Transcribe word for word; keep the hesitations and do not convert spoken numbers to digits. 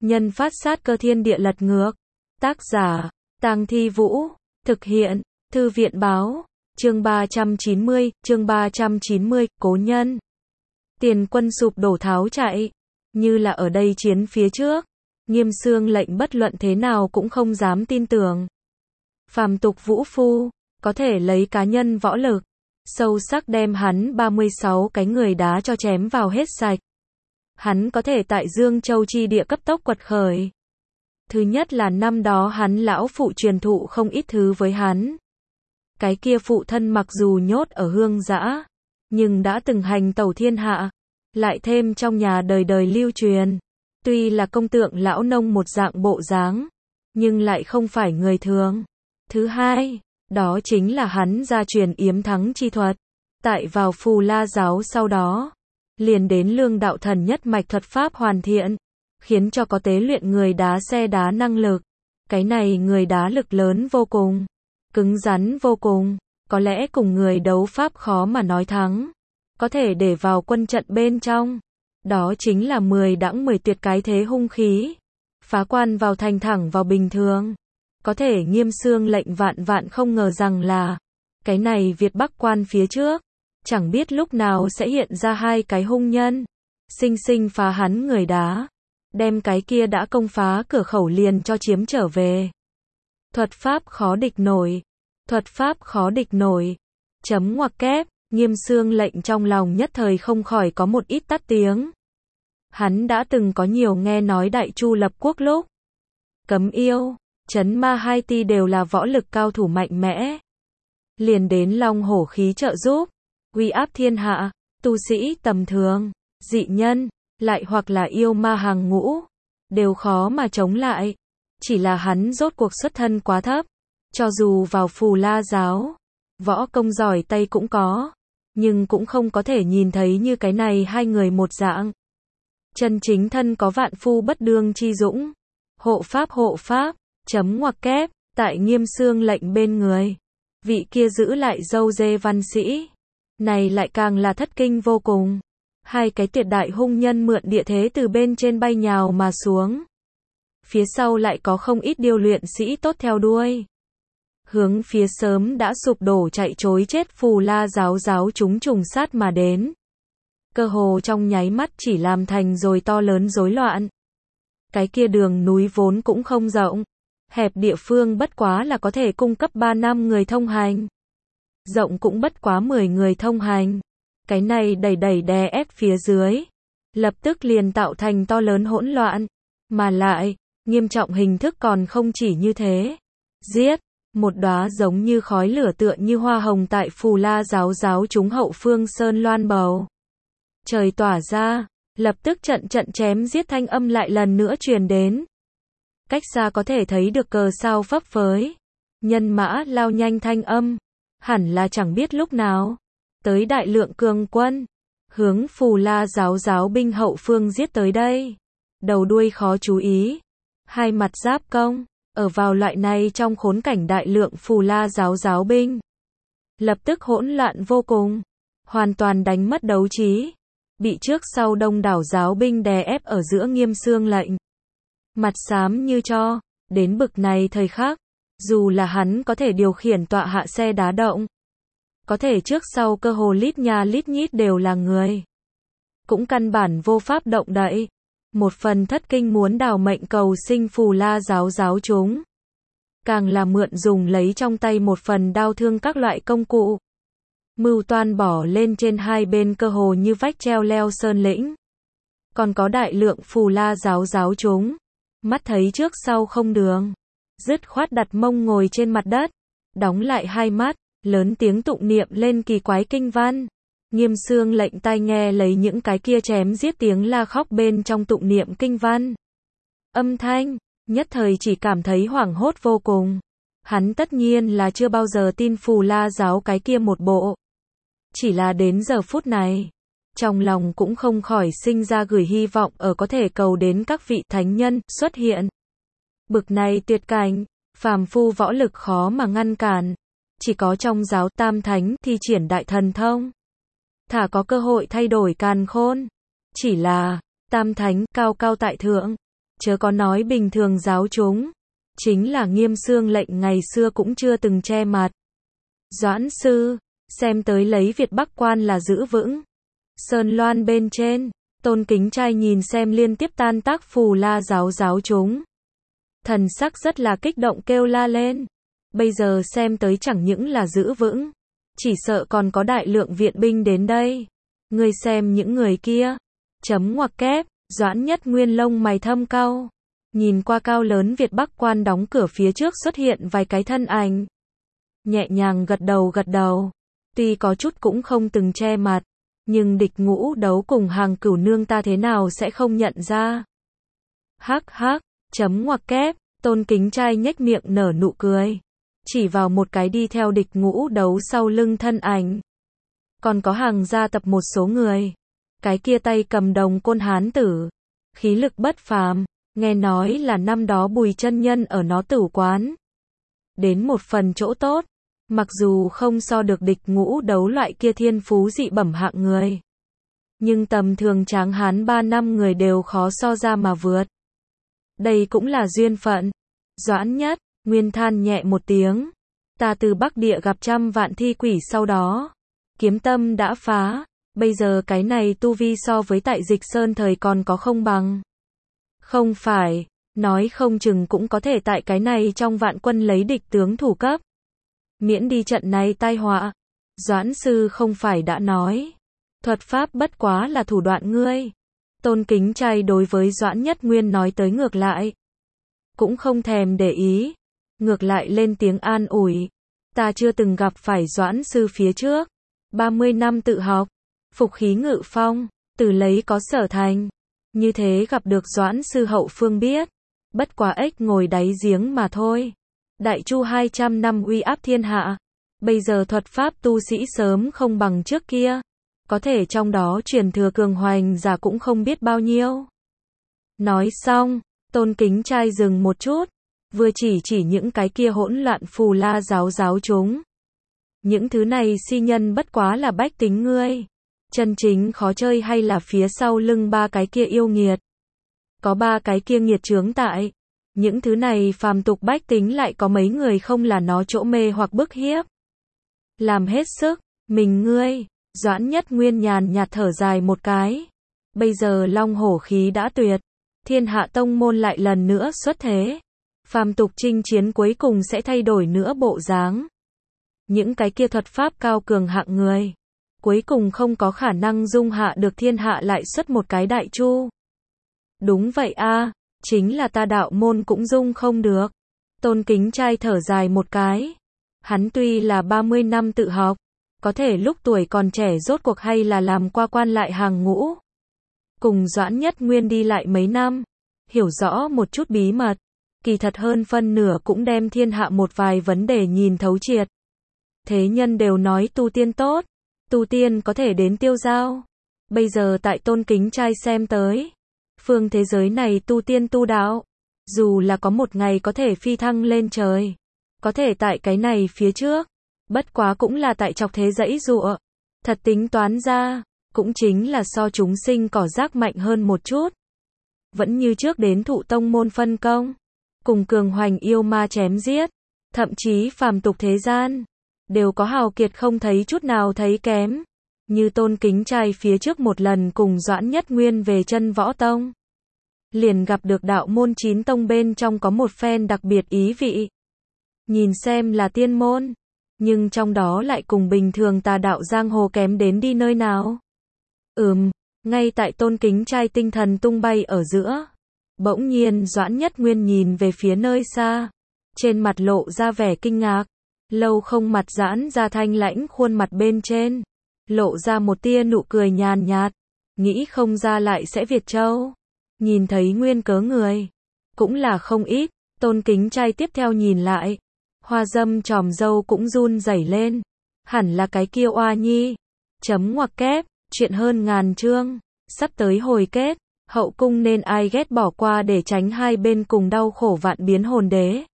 Nhân phát sát cơ thiên địa lật ngược. Tác giả, Tang Thi Vũ. Thực hiện, Thư viện báo. Chương ba trăm chín mươi, chương ba trăm chín mươi, cố nhân. Tiền quân sụp đổ tháo chạy. Như là ở đây chiến phía trước. Nghiêm xương lệnh bất luận thế nào cũng không dám tin tưởng. Phàm tục vũ phu, có thể lấy cá nhân võ lực, sâu sắc đem hắn ba mươi sáu cái người đá cho chém vào hết sạch. Hắn có thể tại Dương Châu chi địa cấp tốc quật khởi. Thứ nhất là năm đó hắn lão phụ truyền thụ không ít thứ với hắn. Cái kia phụ thân mặc dù nhốt ở hương dã, nhưng đã từng hành tẩu thiên hạ, lại thêm trong nhà đời đời lưu truyền. Tuy là công tượng lão nông một dạng bộ dáng, nhưng lại không phải người thường. Thứ hai, đó chính là hắn gia truyền yếm thắng chi thuật. Tại vào Phù La giáo sau đó, liền đến lương đạo thần nhất mạch thuật pháp hoàn thiện, khiến cho có tế luyện người đá xe đá năng lực. Cái này người đá lực lớn vô cùng, cứng rắn vô cùng, có lẽ cùng người đấu pháp khó mà nói thắng, có thể để vào quân trận bên trong. Đó chính là mười đãng mười tuyệt cái thế hung khí, phá quan vào thành thẳng vào bình thường. Có thể Nghiêm xương lệnh vạn vạn không ngờ rằng là, cái này Việt Bắc quan phía trước, chẳng biết lúc nào sẽ hiện ra hai cái hung nhân, sinh sinh phá hắn người đá, đem cái kia đã công phá cửa khẩu liền cho chiếm trở về. Thuật pháp khó địch nổi, thuật pháp khó địch nổi, chấm ngoặc kép, Nghiêm xương lệnh trong lòng nhất thời không khỏi có một ít tắt tiếng. Hắn đã từng có nhiều nghe nói Đại Chu lập quốc lúc, Cấm Yêu, Trấn Ma hai ti đều là võ lực cao thủ mạnh mẽ. Liền đến long hổ khí trợ giúp, uy áp thiên hạ, tu sĩ tầm thường, dị nhân, lại hoặc là yêu ma hàng ngũ, đều khó mà chống lại. Chỉ là hắn rốt cuộc xuất thân quá thấp, cho dù vào Phù La giáo, võ công giỏi tay cũng có, nhưng cũng không có thể nhìn thấy như cái này hai người một dạng. Chân chính thân có vạn phu bất đương chi dũng, hộ pháp hộ pháp, chấm ngoặc kép, tại Nghiêm xương lệnh bên người, vị kia giữ lại dâu dê văn sĩ, này lại càng là thất kinh vô cùng. Hai cái tuyệt đại hung nhân mượn địa thế từ bên trên bay nhào mà xuống. Phía sau lại có không ít điêu luyện sĩ tốt theo đuôi. Hướng phía sớm đã sụp đổ chạy trối chết Phù La giáo giáo chúng trùng sát mà đến. Cơ hồ trong nháy mắt chỉ làm thành rồi to lớn rối loạn. Cái kia đường núi vốn cũng không rộng, hẹp địa phương bất quá là có thể cung cấp ba năm người thông hành. Rộng cũng bất quá mười người thông hành. Cái này đẩy đẩy đè ép phía dưới, lập tức liền tạo thành to lớn hỗn loạn. Mà lại, nghiêm trọng hình thức còn không chỉ như thế. Giết, một đóa giống như khói lửa tựa như hoa hồng tại Phù La giáo giáo chúng hậu phương sơn loan bầu. Trời tỏa ra, lập tức trận trận chém giết thanh âm lại lần nữa truyền đến. Cách xa có thể thấy được cờ sao phấp phới, nhân mã lao nhanh thanh âm, hẳn là chẳng biết lúc nào tới đại lượng cường quân, hướng Phù La giáo giáo binh hậu phương giết tới đây. Đầu đuôi khó chú ý, hai mặt giáp công, ở vào loại này trong khốn cảnh đại lượng Phù La giáo giáo binh, lập tức hỗn loạn vô cùng, hoàn toàn đánh mất đấu trí, bị trước sau đông đảo giáo binh đè ép ở giữa Nghiêm xương lệnh. Mặt xám như cho, đến bực này thời khắc, dù là hắn có thể điều khiển tọa hạ xe đá động, có thể trước sau cơ hồ lít nha lít nhít đều là người, cũng căn bản vô pháp động đậy. Một phần thất kinh muốn đào mệnh cầu sinh Phù La giáo giáo chúng, càng là mượn dùng lấy trong tay một phần đao thương các loại công cụ, mưu toan bỏ lên trên hai bên cơ hồ như vách treo leo sơn lĩnh. Còn có đại lượng Phù La giáo giáo chúng, mắt thấy trước sau không đường, dứt khoát đặt mông ngồi trên mặt đất, đóng lại hai mắt, lớn tiếng tụng niệm lên kỳ quái kinh văn. Nghiêm xương lệnh tai nghe lấy những cái kia chém giết tiếng la khóc bên trong tụng niệm kinh văn. Âm thanh, nhất thời chỉ cảm thấy hoảng hốt vô cùng. Hắn tất nhiên là chưa bao giờ tin Phù La giáo cái kia một bộ. Chỉ là đến giờ phút này, trong lòng cũng không khỏi sinh ra gửi hy vọng ở có thể cầu đến các vị thánh nhân xuất hiện. Bực này tuyệt cảnh, phàm phu võ lực khó mà ngăn cản. Chỉ có trong giáo tam thánh thi triển đại thần thông, thả có cơ hội thay đổi càn khôn. Chỉ là, tam thánh cao cao tại thượng, chớ có nói bình thường giáo chúng, chính là Nghiêm Xương lệnh ngày xưa cũng chưa từng che mặt. Doãn sư, xem tới lấy Việt Bắc quan là giữ vững. Sơn loan bên trên, Tôn Kính Trai nhìn xem liên tiếp tan tác Phù La giáo giáo chúng. Thần sắc rất là kích động kêu la lên. Bây giờ xem tới chẳng những là giữ vững, chỉ sợ còn có đại lượng viện binh đến đây. Ngươi xem những người kia. Chấm ngoặc kép, Doãn Nhất Nguyên lông mày thâm cau. Nhìn qua cao lớn Việt Bắc quan đóng cửa phía trước xuất hiện vài cái thân ảnh. Nhẹ nhàng gật đầu gật đầu. Tuy có chút cũng không từng che mặt, nhưng địch ngũ đấu cùng Hàng Cửu nương ta thế nào sẽ không nhận ra. Hắc hắc, chấm ngoặc kép, Tôn Kính Trai nhếch miệng nở nụ cười. Chỉ vào một cái đi theo địch ngũ đấu sau lưng thân ảnh. Còn có Hàng gia tập một số người. Cái kia tay cầm đồng côn hán tử. Khí lực bất phàm, nghe nói là năm đó Bùi chân nhân ở nó tử quán. Đến một phần chỗ tốt. Mặc dù không so được địch ngũ đấu loại kia thiên phú dị bẩm hạng người. Nhưng tầm thường tráng hán ba năm người đều khó so ra mà vượt. Đây cũng là duyên phận. Doãn Nhất Nguyên than nhẹ một tiếng. Ta từ Bắc Địa gặp trăm vạn thi quỷ sau đó. Kiếm tâm đã phá. Bây giờ cái này tu vi so với tại Dịch Sơn thời còn có không bằng. Không phải. Nói không chừng cũng có thể tại cái này trong vạn quân lấy địch tướng thủ cấp. Miễn đi trận này tai họa. Doãn sư không phải đã nói. Thuật pháp bất quá là thủ đoạn ngươi. Tôn Kính Trai đối với Doãn Nhất Nguyên nói tới ngược lại. Cũng không thèm để ý. Ngược lại lên tiếng an ủi. Ta chưa từng gặp phải Doãn sư phía trước. ba mươi năm tự học. Phục khí ngự phong. Từ lấy có sở thành. Như thế gặp được Doãn sư hậu phương biết. Bất quá ếch ngồi đáy giếng mà thôi. Đại Chu hai trăm năm uy áp thiên hạ. Bây giờ thuật pháp tu sĩ sớm không bằng trước kia. Có thể trong đó truyền thừa cường hoành giả cũng không biết bao nhiêu. Nói xong, Tôn Kính Trai dừng một chút. Vừa chỉ chỉ những cái kia hỗn loạn Phù La giáo giáo chúng. Những thứ này si nhân bất quá là bách tính ngươi. Chân chính khó chơi hay là phía sau lưng ba cái kia yêu nghiệt. Có ba cái kia nghiệt chướng tại. Những thứ này phàm tục bách tính lại có mấy người không là nó chỗ mê hoặc bức hiếp. Làm hết sức, mình ngươi, Doãn Nhất Nguyên nhàn nhạt thở dài một cái. Bây giờ long hổ khí đã tuyệt, thiên hạ tông môn lại lần nữa xuất thế. Phàm tục chinh chiến cuối cùng sẽ thay đổi nữa bộ dáng. Những cái kia thuật pháp cao cường hạng người, cuối cùng không có khả năng dung hạ được thiên hạ lại xuất một cái đại chu. Đúng vậy a. Chính là ta đạo môn cũng dung không được. Tôn Kính Trai thở dài một cái. Hắn tuy là ba mươi năm tự học, có thể lúc tuổi còn trẻ rốt cuộc hay là làm qua quan lại hàng ngũ. Cùng Doãn Nhất Nguyên đi lại mấy năm, hiểu rõ một chút bí mật, kỳ thật hơn phân nửa cũng đem thiên hạ một vài vấn đề nhìn thấu triệt. Thế nhân đều nói tu tiên tốt, tu tiên có thể đến tiêu dao. Bây giờ tại Tôn Kính Trai xem tới, phương thế giới này tu tiên tu đạo, dù là có một ngày có thể phi thăng lên trời, có thể tại cái này phía trước, bất quá cũng là tại chọc thế dãy dụa. Thật tính toán ra, cũng chính là so chúng sinh cỏ rác mạnh hơn một chút. Vẫn như trước đến thụ tông môn phân công, cùng cường hoành yêu ma chém giết, thậm chí phàm tục thế gian, đều có hào kiệt không thấy chút nào thấy kém. Như Tôn Kính Trai phía trước một lần cùng Doãn Nhất Nguyên về chân võ tông. Liền gặp được đạo môn chín tông bên trong có một phen đặc biệt ý vị. Nhìn xem là tiên môn, nhưng trong đó lại cùng bình thường tà đạo giang hồ kém đến đi nơi nào. Ừm, ngay tại Tôn Kính Trai tinh thần tung bay ở giữa. Bỗng nhiên Doãn Nhất Nguyên nhìn về phía nơi xa. Trên mặt lộ ra vẻ kinh ngạc. Lâu không mặt giãn ra thanh lãnh khuôn mặt bên trên. Lộ ra một tia nụ cười nhàn nhạt. Nghĩ không ra lại sẽ Việt Châu. Nhìn thấy nguyên cớ người. Cũng là không ít. Tôn Kính Trai tiếp theo nhìn lại. Hoa dâm tròm dâu cũng run rẩy lên. Hẳn là cái kia oa nhi. Chấm ngoặc kép. Chuyện hơn ngàn chương. Sắp tới hồi kết. Hậu cung nên ai ghét bỏ qua để tránh hai bên cùng đau khổ vạn biến hồn đế.